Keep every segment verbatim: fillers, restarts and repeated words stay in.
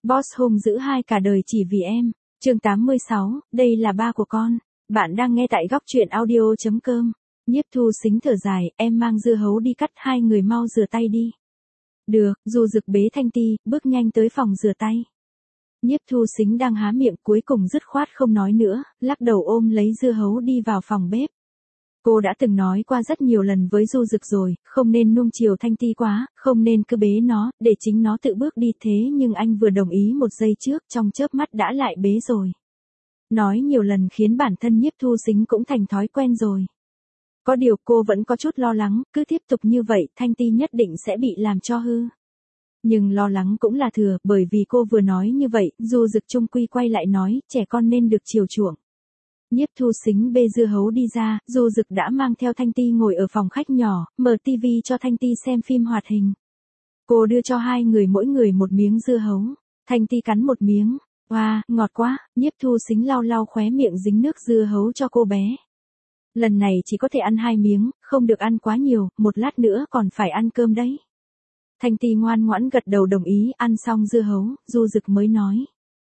Boss hung dữ hai cả đời chỉ vì em. Chương tám mươi sáu, đây là ba của con. Bạn đang nghe tại góc truyện audio chấm com. Nhiếp Thu Sính thở dài, em mang dưa hấu đi cắt, hai người mau rửa tay đi. Được, Du Dực bế Thanh Ti, bước nhanh tới phòng rửa tay. Nhiếp Thu Sính đang há miệng, cuối cùng dứt khoát không nói nữa, lắc đầu ôm lấy dưa hấu đi vào phòng bếp. Cô đã từng nói qua rất nhiều lần với Du Dực rồi, không nên nuông chiều Thanh Ti quá, không nên cứ bế nó, để chính nó tự bước đi, thế nhưng anh vừa đồng ý một giây trước, trong chớp mắt đã lại bế rồi. Nói nhiều lần khiến bản thân Nhiếp Thu Sính cũng thành thói quen rồi. Có điều cô vẫn có chút lo lắng, cứ tiếp tục như vậy, Thanh Ti nhất định sẽ bị làm cho hư. Nhưng lo lắng cũng là thừa, bởi vì cô vừa nói như vậy, Du Dực chung quy quay lại nói, trẻ con nên được chiều chuộng. Nhiếp Thu Sính bê dưa hấu đi ra, Du Dực đã mang theo Thanh Ti ngồi ở phòng khách nhỏ, mở tivi cho Thanh Ti xem phim hoạt hình. Cô đưa cho hai người mỗi người một miếng dưa hấu. Thanh Ti cắn một miếng. Wow, ngọt quá. Nhiếp Thu Sính lau lau khóe miệng dính nước dưa hấu cho cô bé. Lần này chỉ có thể ăn hai miếng, không được ăn quá nhiều, một lát nữa còn phải ăn cơm đấy. Thanh Ti ngoan ngoãn gật đầu đồng ý, ăn xong dưa hấu, Du Dực mới nói.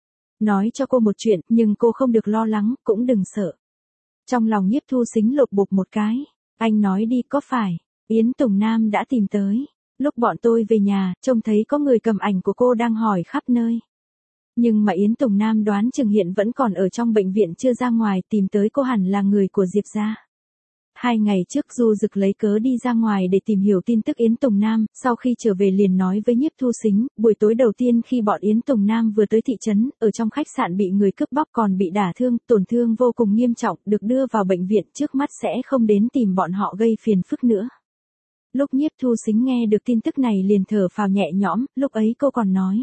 Nói cho cô một chuyện, nhưng cô không được lo lắng, cũng đừng sợ. Trong lòng Nhiếp Thu Sính lột bột một cái. Anh nói đi, có phải Yến Tùng Nam đã tìm tới? Lúc bọn tôi về nhà, trông thấy có người cầm ảnh của cô đang hỏi khắp nơi. Nhưng mà Yến Tùng Nam đoán chừng hiện vẫn còn ở trong bệnh viện chưa ra ngoài, tìm tới cô hẳn là người của Diệp gia. Hai ngày trước Du Dực lấy cớ đi ra ngoài để tìm hiểu tin tức Yến Tùng Nam, sau khi trở về liền nói với Nhiếp Thu Sính, buổi tối đầu tiên khi bọn Yến Tùng Nam vừa tới thị trấn, ở trong khách sạn bị người cướp bóc còn bị đả thương, tổn thương vô cùng nghiêm trọng, được đưa vào bệnh viện, trước mắt sẽ không đến tìm bọn họ gây phiền phức nữa. Lúc Nhiếp Thu Sính nghe được tin tức này liền thở phào nhẹ nhõm, lúc ấy cô còn nói.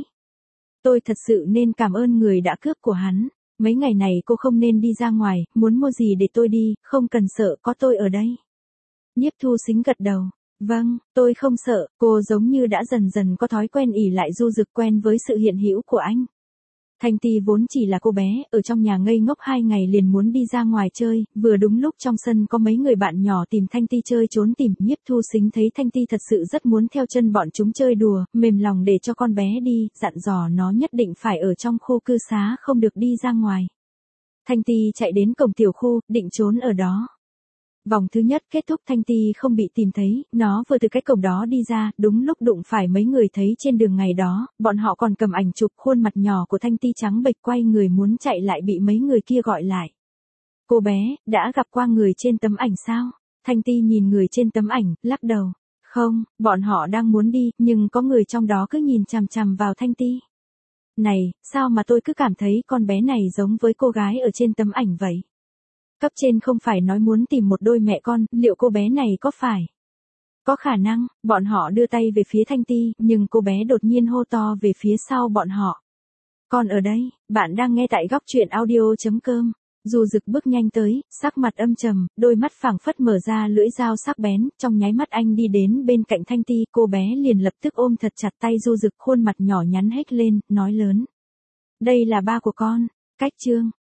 Tôi thật sự nên cảm ơn người đã cướp của hắn. Mấy ngày này cô không nên đi ra ngoài, muốn mua gì để tôi đi, không cần sợ, có tôi ở đây. Nhiếp Thu Sính gật đầu. Vâng, tôi không sợ, cô giống như đã dần dần có thói quen ỷ lại Du Dực, quen với sự hiện hữu của anh. Thanh Ti vốn chỉ là cô bé, ở trong nhà ngây ngốc hai ngày liền muốn đi ra ngoài chơi, vừa đúng lúc trong sân có mấy người bạn nhỏ tìm Thanh Ti chơi trốn tìm. Nhiếp Thu Sính thấy Thanh Ti thật sự rất muốn theo chân bọn chúng chơi đùa, mềm lòng để cho con bé đi, dặn dò nó nhất định phải ở trong khu cư xá, không được đi ra ngoài. Thanh Ti chạy đến cổng tiểu khu, định trốn ở đó. Vòng thứ nhất kết thúc, Thanh Ti không bị tìm thấy, nó vừa từ cái cổng đó đi ra, đúng lúc đụng phải mấy người thấy trên đường ngày đó, bọn họ còn cầm ảnh chụp khuôn mặt nhỏ của Thanh Ti trắng bệch, quay người muốn chạy lại bị mấy người kia gọi lại. Cô bé, đã gặp qua người trên tấm ảnh sao? Thanh Ti nhìn người trên tấm ảnh, lắc đầu. Không, bọn họ đang muốn đi, nhưng có người trong đó cứ nhìn chằm chằm vào Thanh Ti. Này, sao mà tôi cứ cảm thấy con bé này giống với cô gái ở trên tấm ảnh vậy? Cấp trên không phải nói muốn tìm một đôi mẹ con, liệu cô bé này có phải? Có khả năng, bọn họ đưa tay về phía Thanh Ti, nhưng cô bé đột nhiên hô to về phía sau bọn họ. Con ở đây, bạn đang nghe tại góc truyện audio chấm com. Du Dực bước nhanh tới, sắc mặt âm trầm, đôi mắt phảng phất mở ra lưỡi dao sắc bén, trong nháy mắt anh đi đến bên cạnh Thanh Ti, cô bé liền lập tức ôm thật chặt tay Du Dực, khuôn mặt nhỏ nhắn hét lên, nói lớn. Đây là ba của con. Cách chương